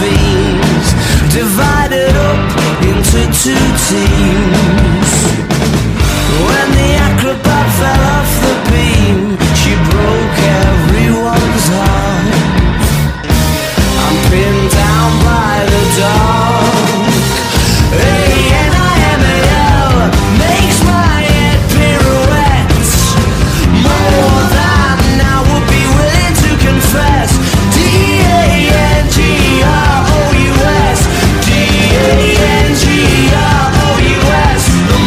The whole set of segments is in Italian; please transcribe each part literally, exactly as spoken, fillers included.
fiends, divided up into two teams. When the acrobat fell off the beam, she broke everyone's heart. I'm pinned down by the dark. A N I M A L makes my head pirouette. More than I would be willing to confess. D A N G R O U S, D A N G R O U S. The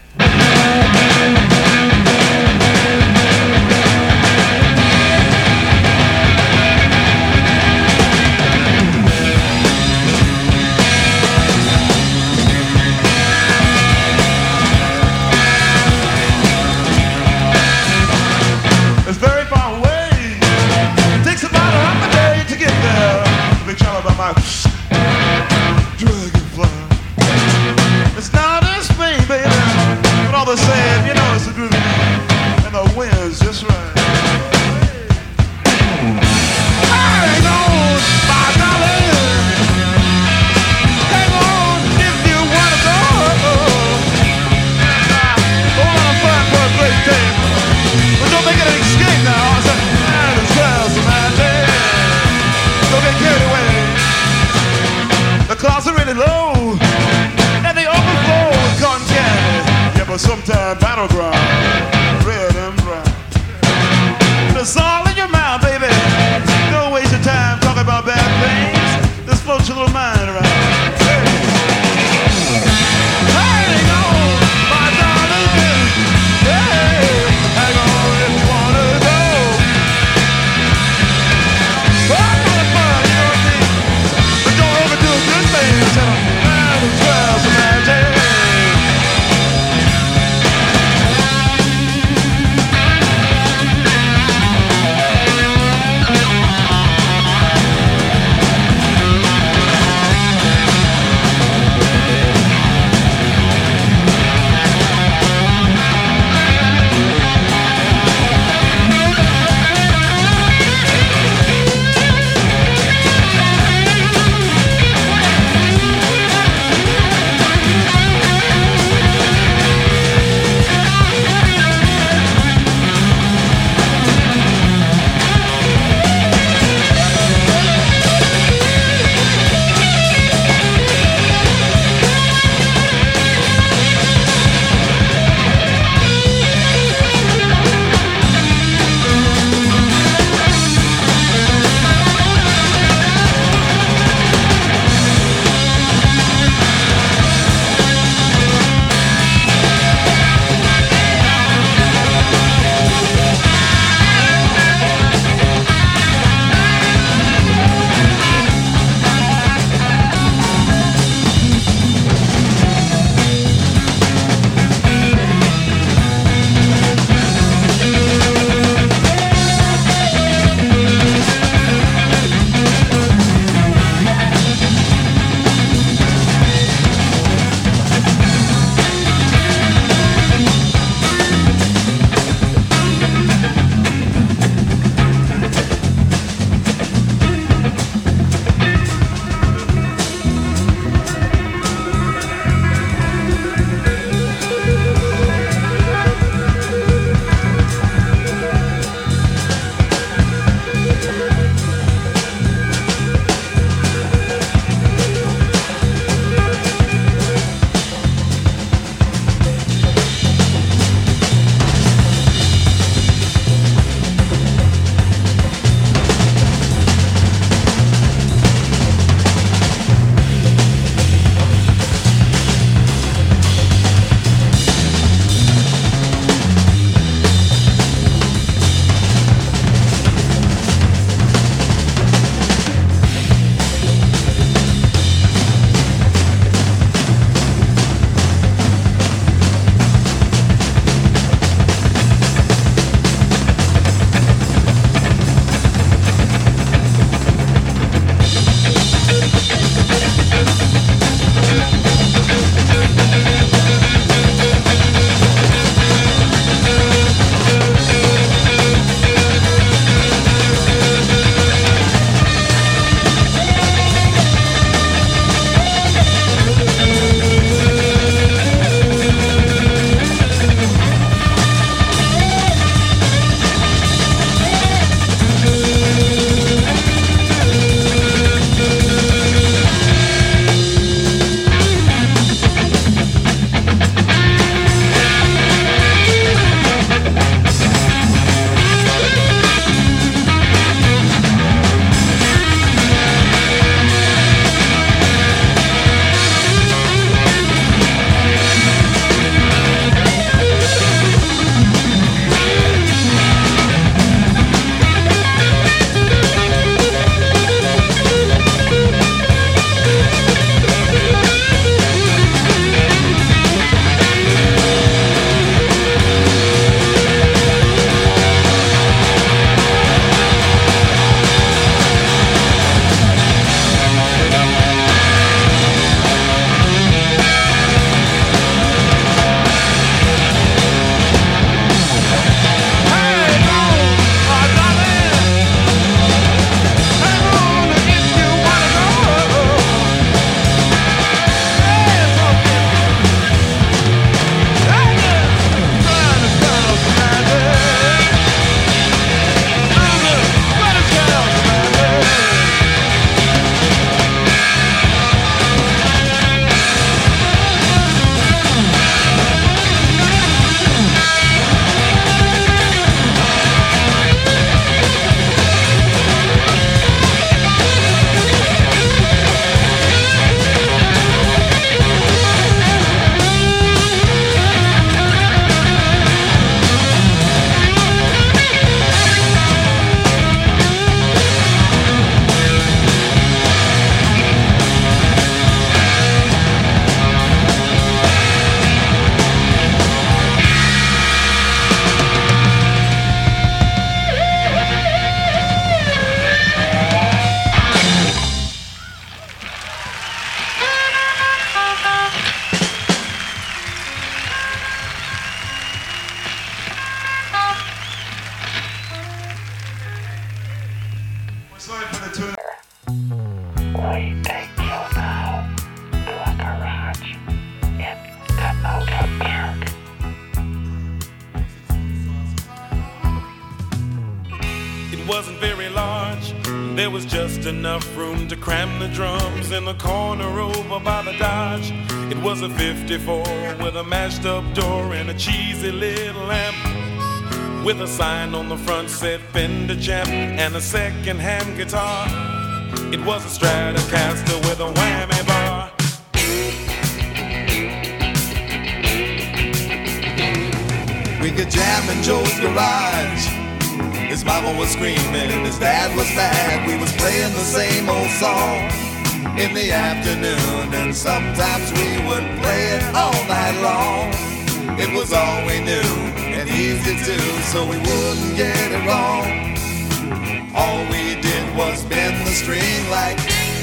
Sometime battleground, red and brown. It's all in your mind, baby. Don't waste your time talking about bad things. Just float your little mind around. Hey. Hang on, my darling. Hey, hang on if you wanna go. Oh, I'm gonna fun, you know what I mean? But don't overdo a good thing. So, man, it's well, so magic. There was just enough room to cram the drums in the corner over by the Dodge. It was a fifty-four with a mashed up door and a cheesy little lamp, with a sign on the front said Fender Champ and a second-hand guitar. It was a Stratocaster with a whammy bar. We could jam in Joe's garage. His mama was screaming and his dad was mad. We was playing the same old song in the afternoon, and sometimes we would play it all night long. It was all we knew and easy too, so we wouldn't get it wrong. All we did was bend the string like,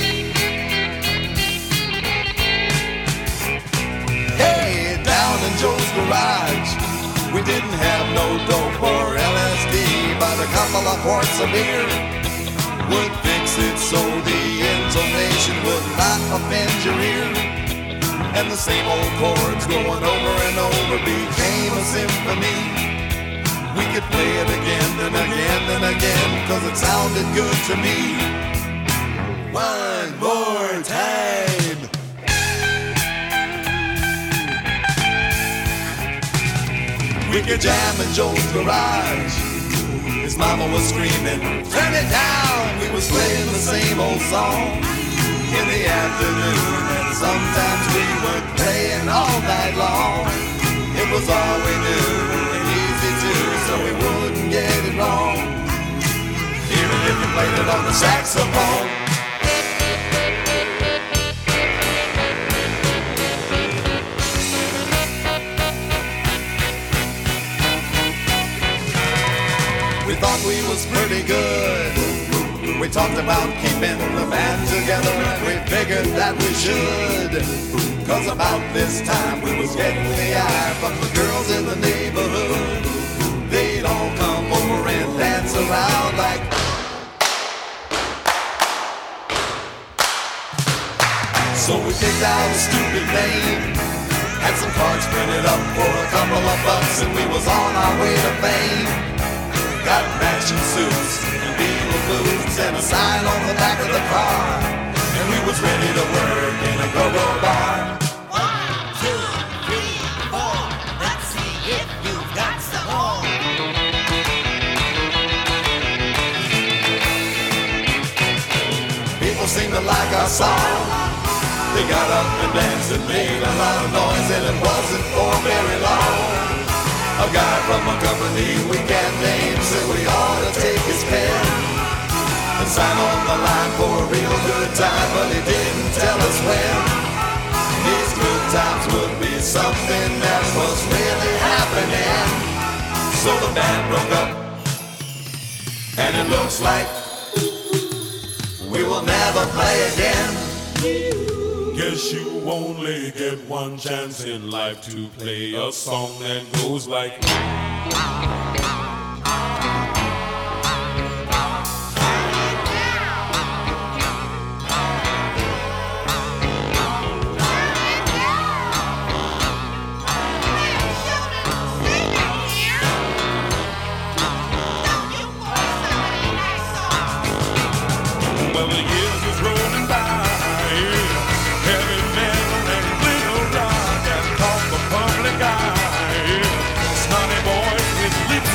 hey, down in Joe's garage. We didn't have no dope or L S D, but a couple of quarts of beer would fix it so the intonation would not offend your ear. And the same old chords going over and over became a symphony. We could play it again and again and again, cause it sounded good to me. One more time. We could jam in Joe's garage. His mama was screaming, turn it down. We was playing the same old song in the afternoon, and sometimes we would play it all night long. It was all we knew and easy too, so we wouldn't get it wrong, even if you played it on the saxophone. We thought we was pretty good. We talked about keeping the band together, and we figured that we should. Cause about this time we was getting the eye from the girls in the neighborhood. They'd all come over and dance around like, so we picked out a stupid name, had some cards printed up for a couple of bucks, and we was on our way to fame. Got matching suits and beaver boots and a sign on the back of the car, and we was ready to work in a go-go bar. One, two, three, four. Let's see if you've got some more. People seemed to like our song. They got up and danced and made a lot of noise, and it wasn't for very long. A guy from a company we can't name said we ought to take his pen and sign on the line for a real good time, but he didn't tell us when. These good times would be something that was really happening. So the band broke up, and it looks like we will never play again. Guess you only get one chance in life to play a song that goes like, well, the years is rolling by. Heavy metal and little rock and talk the public eye. Snotty boys with lip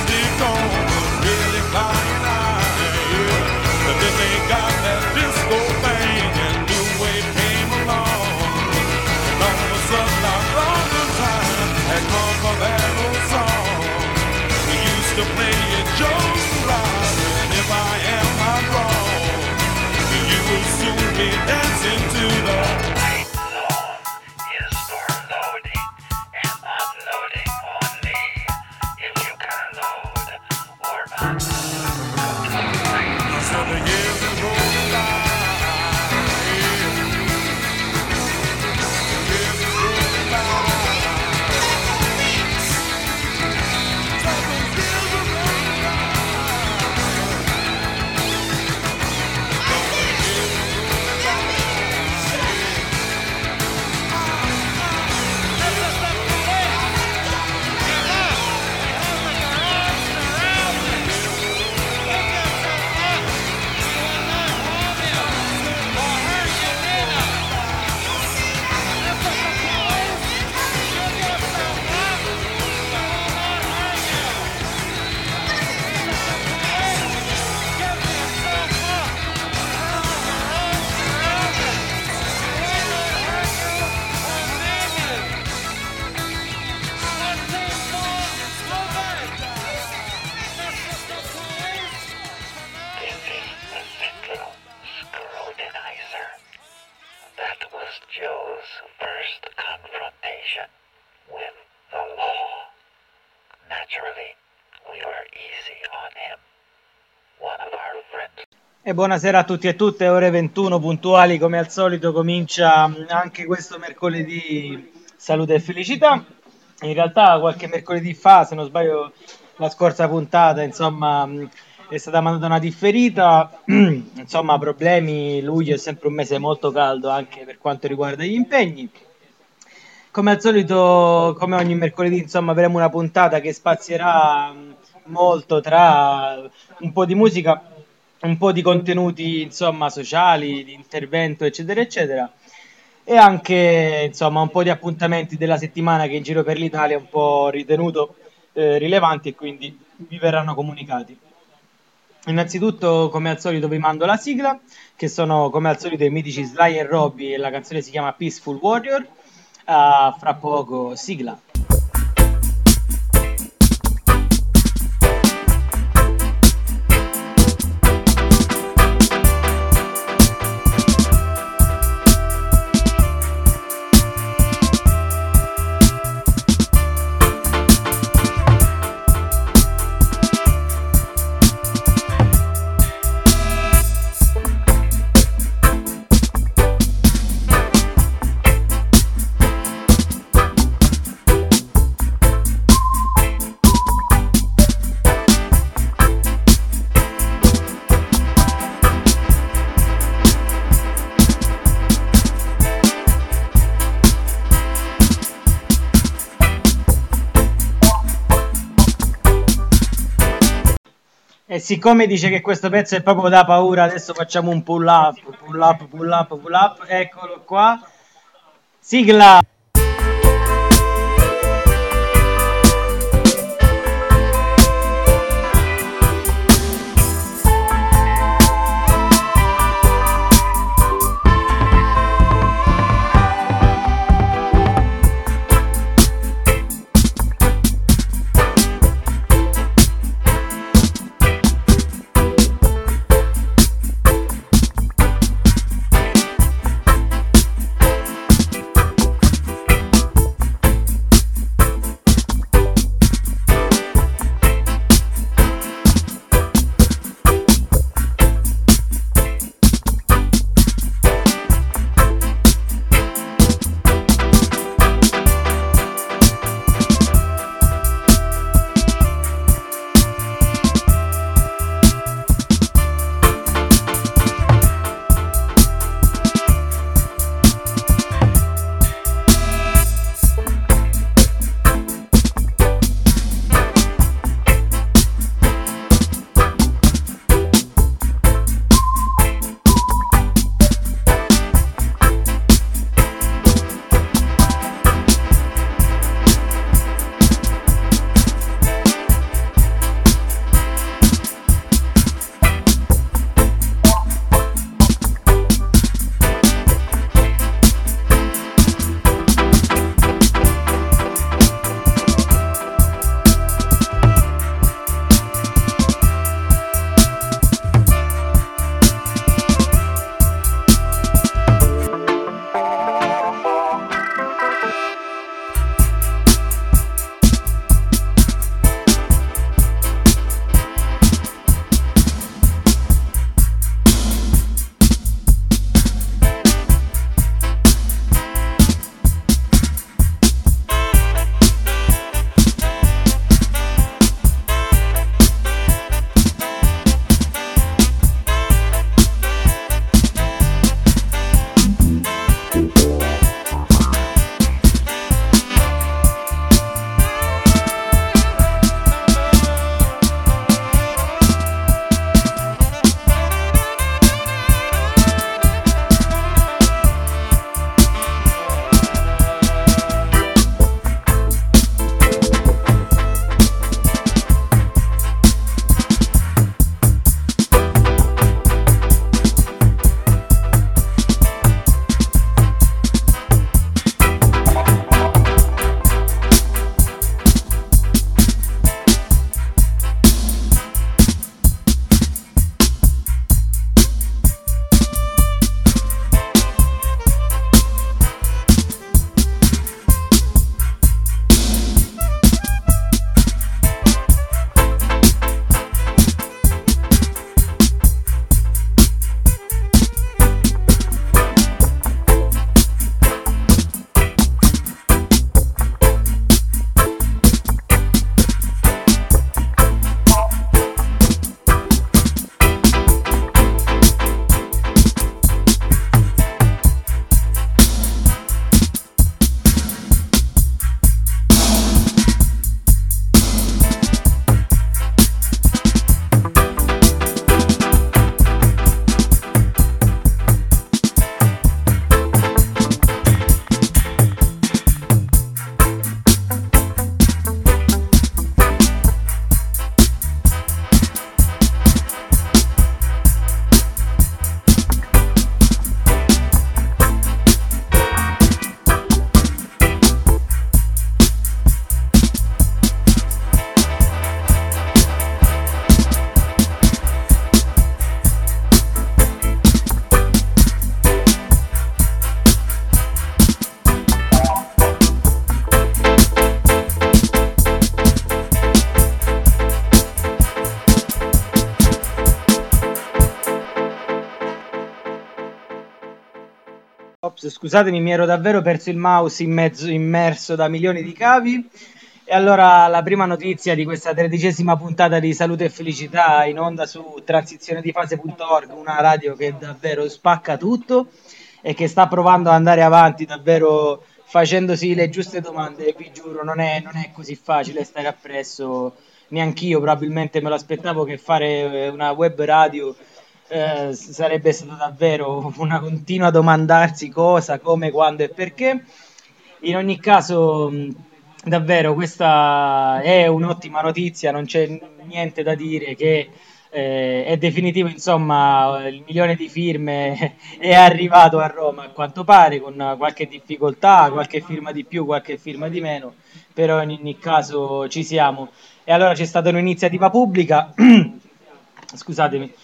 was Joe's first confrontation with the law. Naturally, we were easy on him. One of our friends. E buonasera a tutti e tutte, ore ventuno puntuali come al solito comincia anche questo mercoledì Salute e Felicità. In realtà qualche mercoledì fa, se non sbaglio la scorsa puntata, insomma, è stata mandata una differita, insomma problemi, luglio è sempre un mese molto caldo anche per quanto riguarda gli impegni. Come al solito, come ogni mercoledì, insomma, avremo una puntata che spazierà molto tra un po' di musica, un po' di contenuti, insomma, sociali, di intervento, eccetera, eccetera, e anche, insomma, un po' di appuntamenti della settimana che in giro per l'Italia è un po' ritenuto eh, rilevanti e quindi vi verranno comunicati. Innanzitutto, come al solito, vi mando la sigla, che sono, come al solito, i mitici Sly e Robbie, e la canzone si chiama Peaceful Warrior. Uh, fra poco, sigla. E siccome dice che questo pezzo è proprio da paura, adesso facciamo un pull up, pull up, pull up, pull up, eccolo qua, sigla! scusatemi, mi ero davvero perso il mouse in mezzo, immerso da milioni di cavi. E allora la prima notizia di questa tredicesima puntata di Salute e Felicità in onda su transizionedifase punto org, una radio che davvero spacca tutto e che sta provando ad andare avanti davvero facendosi le giuste domande. E vi giuro, non è, non è così facile stare appresso, neanch'io probabilmente me lo aspettavo che fare una web radio eh, sarebbe stato davvero una continua domandarsi cosa, come, quando e perché. In ogni caso, mh, davvero, questa è un'ottima notizia, non c'è niente da dire che eh, è definitivo, insomma, il milione di firme è arrivato a Roma, a quanto pare, con qualche difficoltà, qualche firma di più, qualche firma di meno, però in ogni caso ci siamo. E allora c'è stata un'iniziativa pubblica, scusatemi,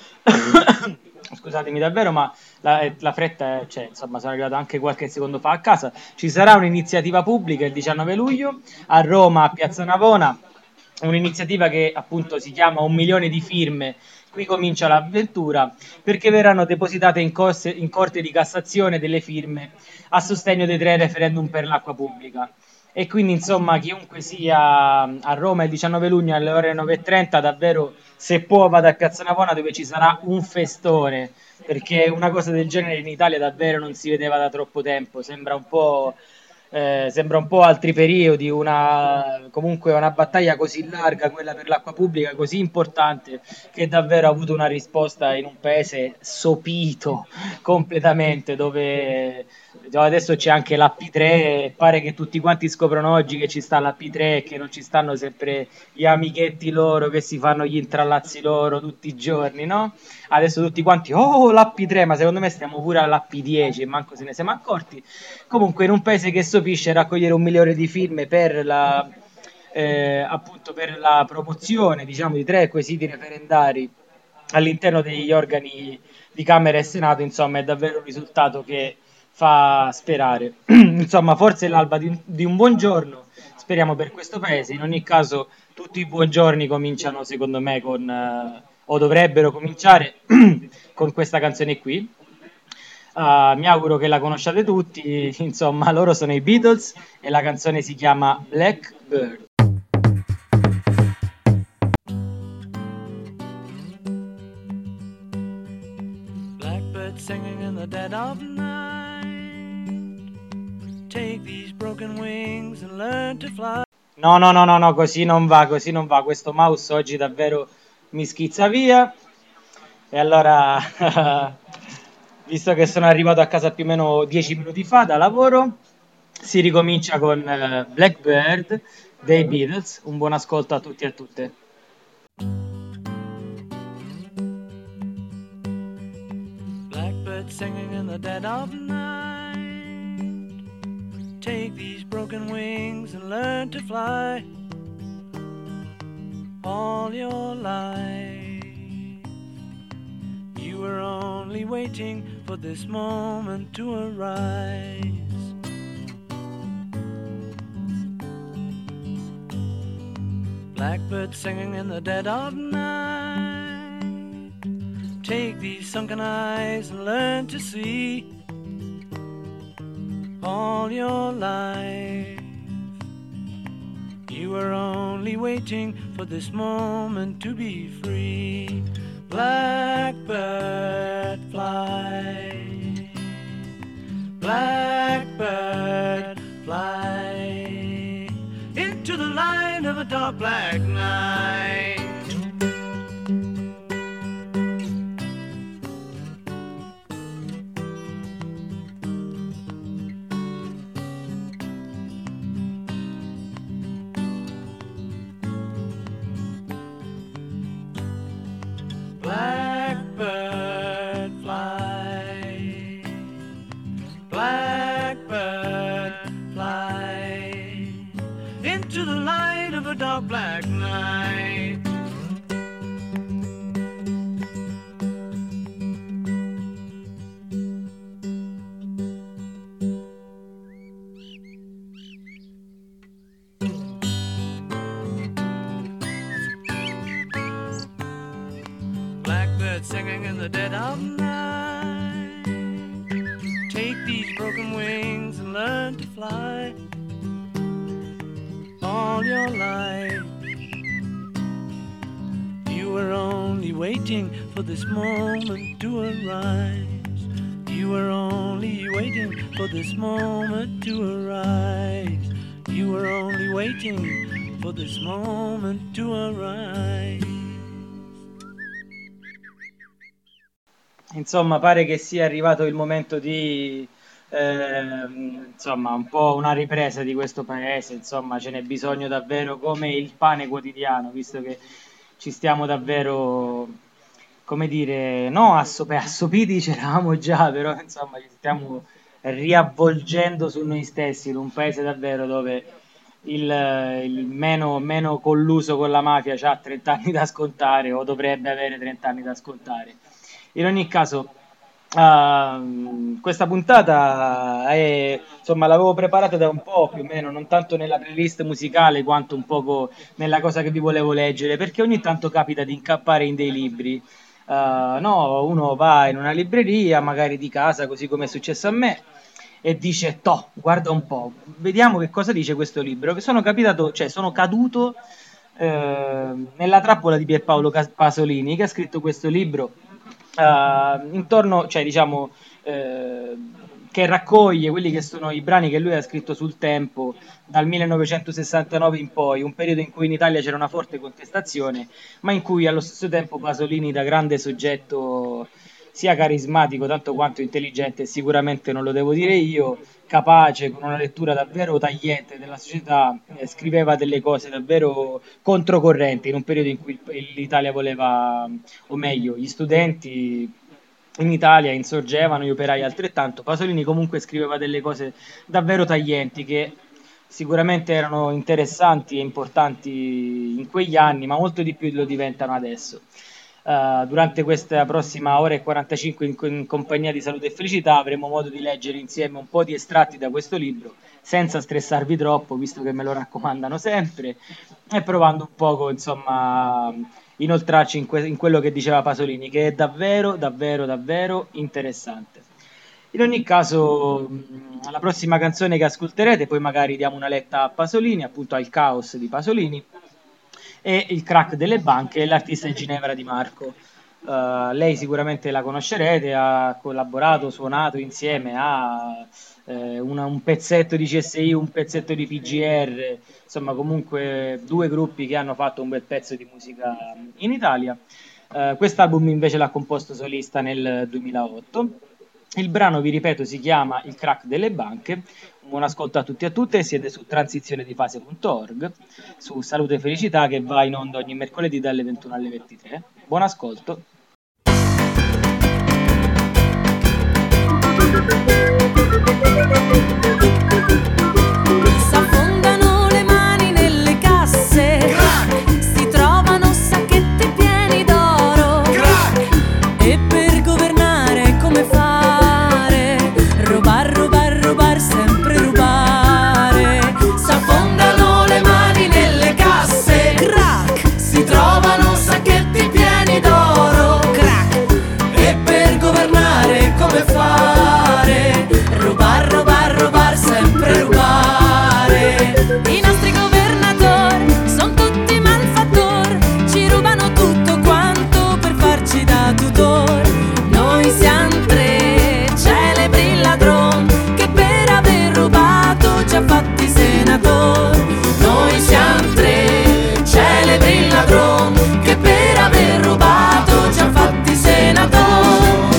scusatemi davvero, ma la, la fretta è, cioè, insomma, sono arrivato anche qualche secondo fa a casa. Ci sarà un'iniziativa pubblica il diciannove luglio a Roma, a Piazza Navona, un'iniziativa che appunto si chiama Un milione di firme, qui comincia l'avventura, perché verranno depositate in, corse, in Corte di Cassazione delle firme a sostegno dei tre referendum per l'acqua pubblica. E quindi, insomma, chiunque sia a Roma il diciannove luglio alle ore nove e trenta, davvero, se può, vada a Piazza Navona, dove ci sarà un festone, perché una cosa del genere in Italia davvero non si vedeva da troppo tempo. Sembra un po', eh, sembra un po' altri periodi, una, comunque una battaglia così larga, quella per l'acqua pubblica, così importante, che davvero ha avuto una risposta in un paese sopito completamente, dove adesso c'è anche l'A P tre e pare che tutti quanti scoprono oggi che ci sta l'A P tre e che non ci stanno sempre gli amichetti loro che si fanno gli intrallazzi loro tutti i giorni, no? Adesso tutti quanti, oh, l'A P tre, ma secondo me stiamo pure all'A P dieci e manco se ne siamo accorti. Comunque, in un paese che sopisce raccogliere un milione di firme per la, eh, appunto per la promozione, diciamo, di tre quesiti referendari all'interno degli organi di Camera e Senato, insomma, è davvero un risultato che fa sperare. Insomma, forse è l'alba di un, di un buon giorno, speriamo, per questo paese. In ogni caso, tutti i buongiorni cominciano, secondo me, con, eh, o dovrebbero cominciare con questa canzone qui. Uh, mi auguro che la conosciate tutti. Insomma, loro sono i Beatles e la canzone si chiama Blackbird. Blackbird singing in the dead of night. Take these broken wings and learn to fly. No, no, no, no, no, così non va, così non va. Questo mouse oggi davvero mi schizza via. E allora, visto che sono arrivato a casa più o meno dieci minuti fa da lavoro, si ricomincia con uh, Blackbird dei Beatles. Un buon ascolto a tutti e a tutte. Blackbird singing in the dead of night. Take these broken wings and learn to fly. All your life you were only waiting for this moment to arise. Blackbird singing in the dead of night. Take these sunken eyes and learn to see. All your life you were only waiting for this moment to be free. Blackbird fly, blackbird fly into the light of a dark black night. Blackbird fly, blackbird fly into the light of a dark black night. Singing in the dead of night. Take these broken some wings and learn to fly. All your life you were only waiting for this moment to arise. You were only waiting for this moment to arise. You were only waiting for this moment to arise. Insomma, pare che sia arrivato il momento di eh, insomma, un po' una ripresa di questo paese. Insomma, ce n'è bisogno davvero come il pane quotidiano, visto che ci stiamo davvero, come dire, no, assop- assopiti c'eravamo già, però insomma ci stiamo riavvolgendo su noi stessi in un paese davvero dove il, il meno, meno colluso con la mafia ha trenta anni da scontare o dovrebbe avere trenta anni da scontare. In ogni caso, uh, questa puntata è, insomma, l'avevo preparata da un po' più o meno, non tanto nella playlist musicale quanto un poco nella cosa che vi volevo leggere, perché ogni tanto capita di incappare in dei libri. Uh, no, uno va in una libreria, magari di casa, così come è successo a me, e dice, toh, guarda un po', vediamo che cosa dice questo libro, che sono capitato, cioè sono caduto eh, nella trappola di Pierpaolo Pasolini, che ha scritto questo libro uh, intorno, cioè diciamo, eh, che raccoglie quelli che sono i brani che lui ha scritto sul tempo dal millenovecentosessantanove in poi, un periodo in cui in Italia c'era una forte contestazione, ma in cui allo stesso tempo Pasolini, da grande soggetto sia carismatico tanto quanto intelligente, sicuramente non lo devo dire io, capace, con una lettura davvero tagliente della società, eh, scriveva delle cose davvero controcorrenti in un periodo in cui l'Italia voleva, o meglio, gli studenti in Italia insorgevano, gli operai altrettanto. Pasolini comunque scriveva delle cose davvero taglienti che sicuramente erano interessanti e importanti in quegli anni, ma molto di più lo diventano adesso. Uh, durante questa prossima ora e quarantacinque in, in compagnia di Salute e Felicità avremo modo di leggere insieme un po' di estratti da questo libro, senza stressarvi troppo, visto che me lo raccomandano sempre, e provando un poco, insomma, inoltrarci in, que- in quello che diceva Pasolini, che è davvero, davvero, davvero interessante. In ogni caso, la prossima canzone che ascolterete, poi magari diamo una letta a Pasolini, appunto al caos di Pasolini, e il crack delle banche, e l'artista è Ginevra Di Marco. Uh, lei sicuramente la conoscerete, ha collaborato, suonato insieme a eh, una, un pezzetto di C S I, un pezzetto di P G R, insomma comunque due gruppi che hanno fatto un bel pezzo di musica in Italia. Uh, quest'album invece l'ha composto solista nel duemilaotto. Il brano, vi ripeto, si chiama Il crack delle banche. Buon ascolto a tutti e a tutte, siete su transizione di fase punto org, su Salute e Felicità, che va in onda ogni mercoledì dalle ventuno alle ventitré. Buon ascolto. S'affondano le mani nelle casse, crack! Si trovano sacchetti pieni d'oro, crack! E per governare come fare? Rubar, rubar, rubar, sempre rubare. S'affondano le mani nelle casse, crack! Si trovano sacchetti pieni d'oro, crack! E per governare come fare? Rubar, rubar, rubar, sempre rubare. I nostri governatori sono tutti malfattori, ci rubano tutto quanto per farci da tutor. Noi siamo tre celebri ladroni che per aver rubato ci ha fatti senatori. Noi siamo tre celebri ladroni che per aver rubato ci ha fatti senatori.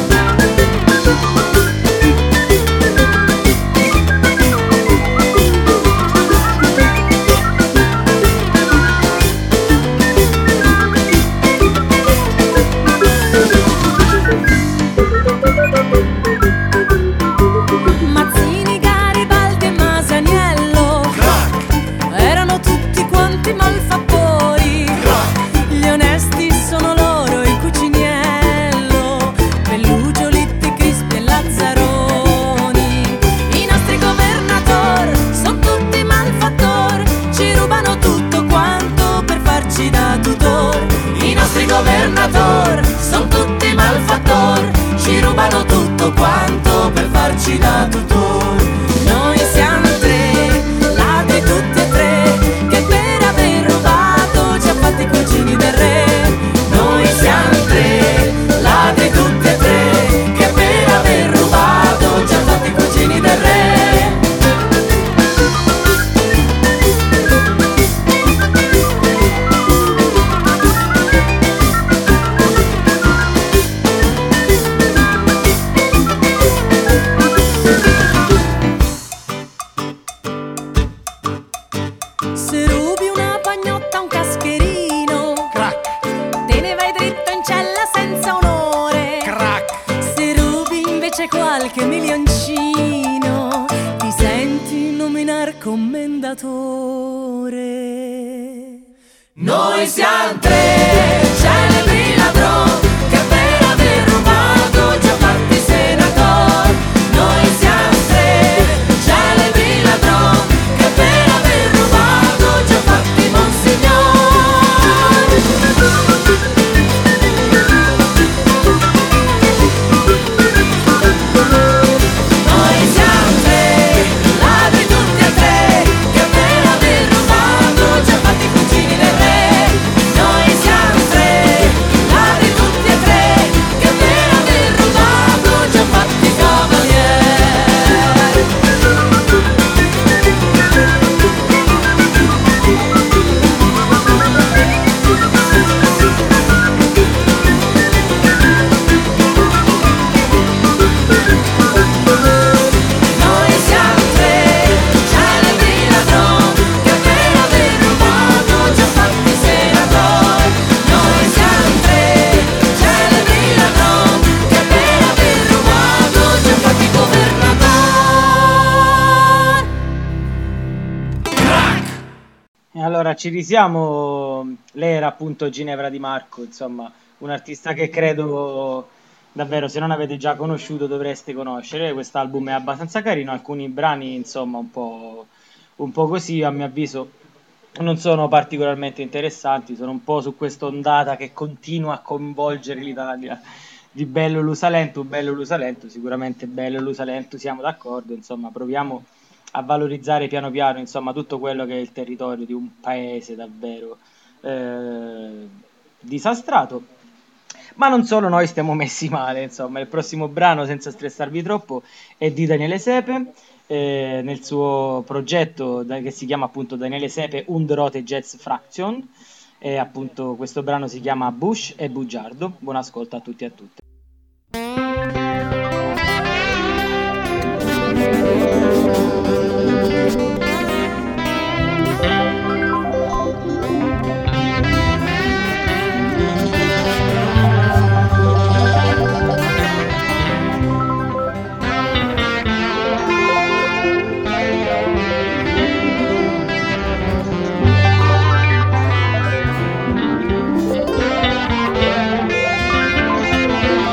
Mazzini, Garibaldi e Masaniello, crack! Erano tutti quanti malfattori, crack! Gli onesti sono loro, il Cuciniello, Bellugio, Litti, Crispi e Lazzaroni. I nostri governatori sono tutti malfattori, ci rubano tutto quanto per farci da tutor. I nostri governatori sono tutti malfattori, ci rubano tutto quanto per farci da tutor. nominar commendatore. Noi siamo tre celebri ladroni che per aver rubato già fatti senatori. Noi siamo tre celebri ladroni che per aver rubato già fatti monsignori. Noi siamo tre ladri tutti e tre che per aver rubato già fatti cugini del re. Noi siamo tre ladri tutti e tre che per aver rubato già fatti cavalieri. Noi siamo tre celebri ladroni che per aver rubato già fatti senatori. Noi siamo tre celebri ladroni che per aver rubato già fatti governatori. E allora ci risiamo, lei era appunto Ginevra Di Marco, insomma, un artista che credo davvero, se non avete già conosciuto, dovreste conoscere. Quest'album è abbastanza carino, alcuni brani insomma un po', un po' così, a mio avviso non sono particolarmente interessanti, sono un po' su questa ondata che continua a coinvolgere l'Italia di Bello Lusalento, Bello Lusalento, sicuramente Bello Lusalento, siamo d'accordo, insomma proviamo a valorizzare piano piano insomma tutto quello che è il territorio di un paese davvero eh, disastrato. Ma non solo noi stiamo messi male, insomma, il prossimo brano, senza stressarvi troppo, è di Daniele Sepe, eh, nel suo progetto da- che si chiama appunto Daniele Sepe Und Rote Jazz Fraction, e appunto questo brano si chiama Bush e Bugiardo. Buon ascolto a tutti e a tutte. Noi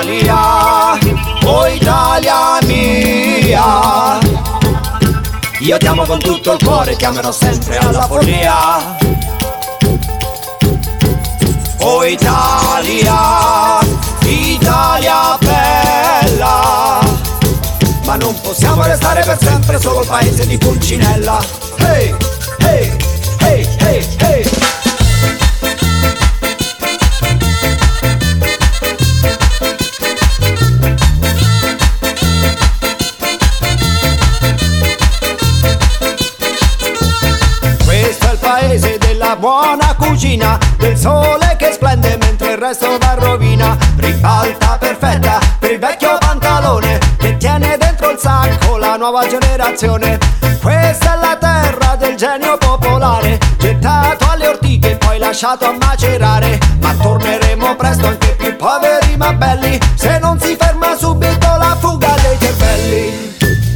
Italia, oh Italia mia, io ti amo con tutto il cuore, ti amerò sempre alla follia. Oh Italia, Italia bella, ma non possiamo restare per sempre solo il paese di Pulcinella. Hey, hey, hey, hey, hey. Questo è il paese della buona cucina, del sole che splende mentre il resto va a rovina. Ribalta perfetta per il vecchio pantalone che tiene dentro il sacco la nuova generazione. Questa è la terra del genio popolare, gettato alle ortiche e poi lasciato a macerare. Ma torneremo presto anche più poveri ma belli, se non si ferma subito la fuga dei cervelli.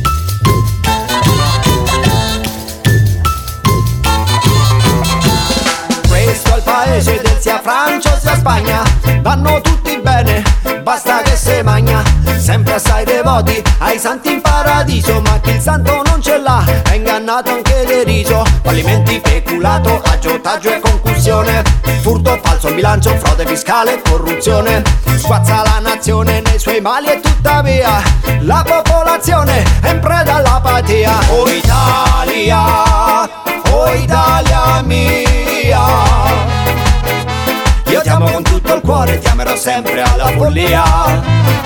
Questo è il paese del sia Francia sia Spagna, vanno tutti bene, basta che se magna. Sempre assai devoti ai santi in paradiso, ma chi il santo non ce l'ha è ingannato anche deriso. Fallimenti, peculato, aggiotaggio e concussione, furto, falso in bilancio, frode fiscale e corruzione. Sguazza la nazione nei suoi mali e tuttavia la popolazione è in preda all'apatia. Oh Italia, oh Italia mia, io ti amo con tutto il cuore, ti amerò sempre alla follia.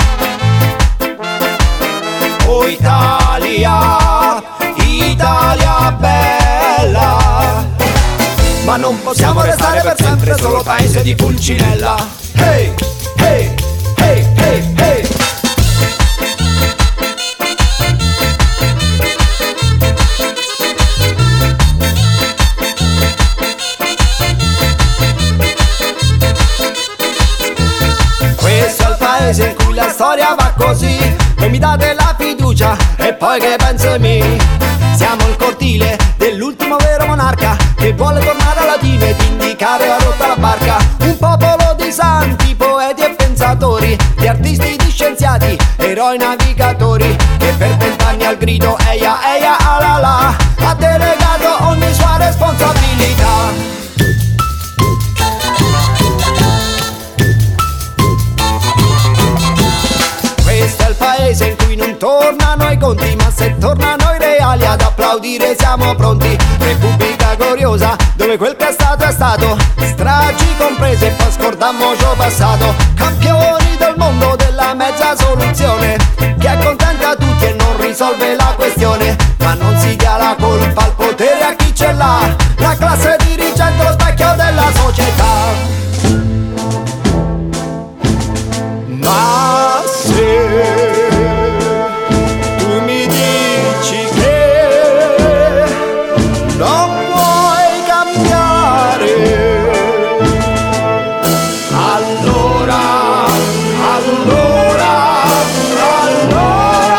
Oh Italia, Italia bella, ma non possiamo restare per sempre solo paese di Pulcinella. Hey, hey, hey, hey, hey. Questo è il paese in cui la storia va così, voi mi date la fiducia e poi che pensami. Siamo il cortile dell'ultimo vero monarca che vuole tornare alla Latino ed indicare la rotta alla barca. Un popolo di santi, poeti e pensatori, di artisti, di scienziati, eroi navigatori, che per vent'anni al grido eia eia alala ha delegato ogni sua responsabilità. Questo è il paese in cui non tornano i conti, ma se tornano i reali ad applaudire siamo pronti. Repubblica gloriosa, dove quel che è stato è stato, stragi comprese e poi scordammo ciò passato. Campioni del mondo della mezza soluzione, che accontenta tutti e non risolve la questione. Ma non si dia la colpa al potere a chi ce l'ha, la classe dirigente lo specchio della società. Ma se tu mi dici che non vuoi cambiare, allora, allora, allora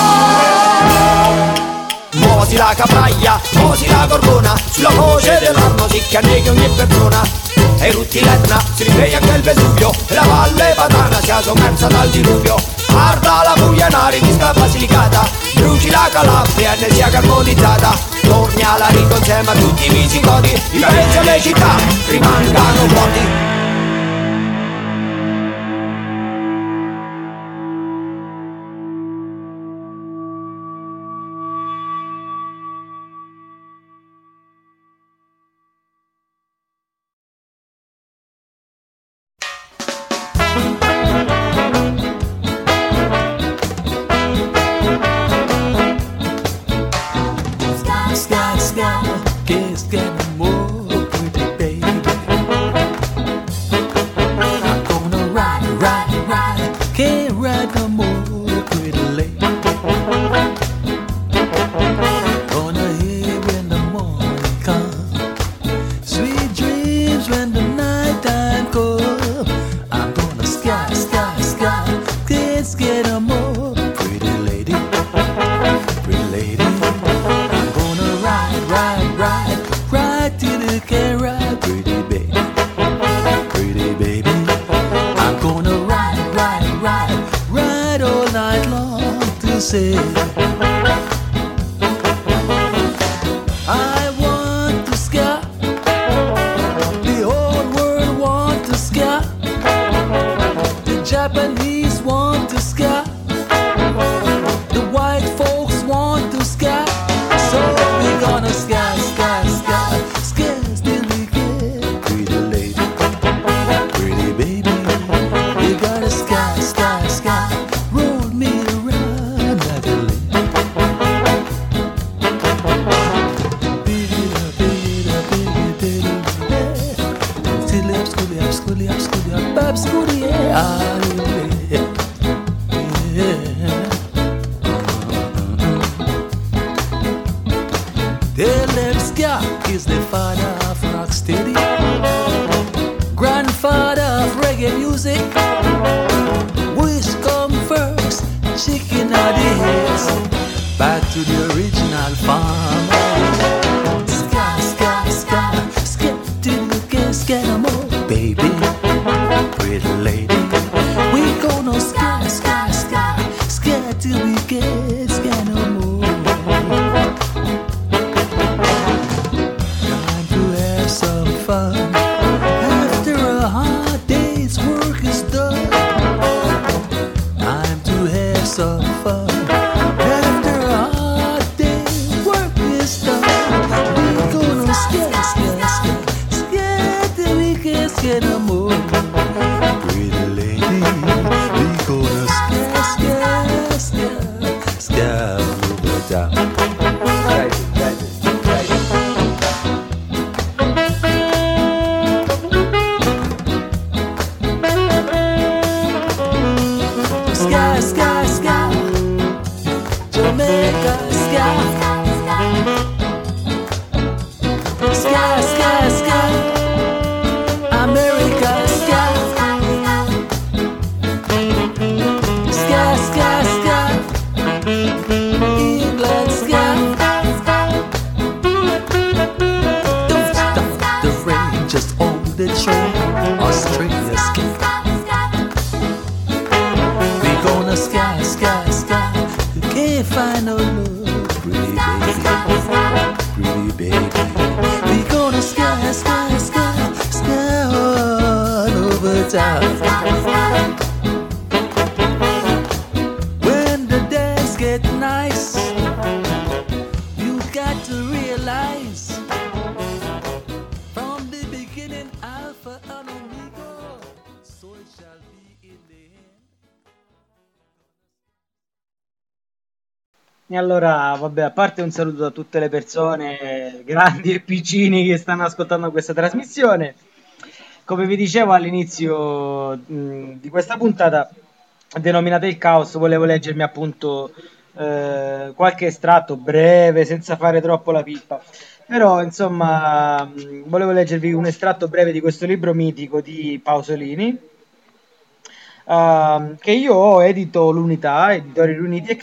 muosi la capraglia, muosi la gorgona, sulla voce dell'arno si chianeghi ogni persona. E rutti l'Etna, si risveglia anche il Vesuvio, e la valle Padana sia sommersa dal diluvio. Arda la Puglianari di sta Basilicata, bruci la Calabria e ne sia carbonizzata. Torni alla Rico insieme a tutti i visigoti, i paesi e le città rimangano vuoti. Ride, ride, say, I want to ska. The whole world want to ska. The Japanese want to ska. The white folks want to ska. So we gonna ska, ska, ska, ska till we get. Pretty lady, pretty baby, you gotta ska, ska, ska. Roll me around like a lady. Beat it up, beat it up, beat it, beat it, yeah. Till up, schoolie up, schoolie up, schoolie up, up, schoolie, yeah. Ah, yeah. Tell them ska is the father of rocksteady, grandfather of reggae music. Which come first, chicken or the eggs? Back to the original farm. Ska, ska, ska, ska till you can't ska no more, baby. Pretty lady, we gonna ska, ska, ska, ska till we can't ska no more. Time to have some fun after a hard day's work is done. Time to have some fun after a hard day's work is done. We gonna ska, ska, ska, ska till we can't ska no more. Pretty lady, we gonna ska, ska, ska, ska over down. Right, right, right. Ska, ska, ska, Jamaica, ska. Ska, ska, ska, America, ska. Ska, ska, ska, England, ska. Don't stop the rain, just hold the train. Australia, ska. We gonna ska, ska, ska. You can't find no love, pretty baby, pretty baby. We gonna ska, ska, ska, ska all over town. When the days get nice, you got to realize from the beginning, Alpha and Omega, so it shall be in the end. E allora, vabbè, a parte un saluto a tutte le persone, grandi e piccini, che stanno ascoltando questa trasmissione. Come vi dicevo all'inizio mh, di questa puntata, denominata Il Caos, volevo leggermi appunto eh, qualche estratto breve, senza fare troppo la pippa. Però, insomma, mh, volevo leggervi un estratto breve di questo libro mitico di Pasolini, ehm, che io ho edito l'Unità, Editori Riuniti, e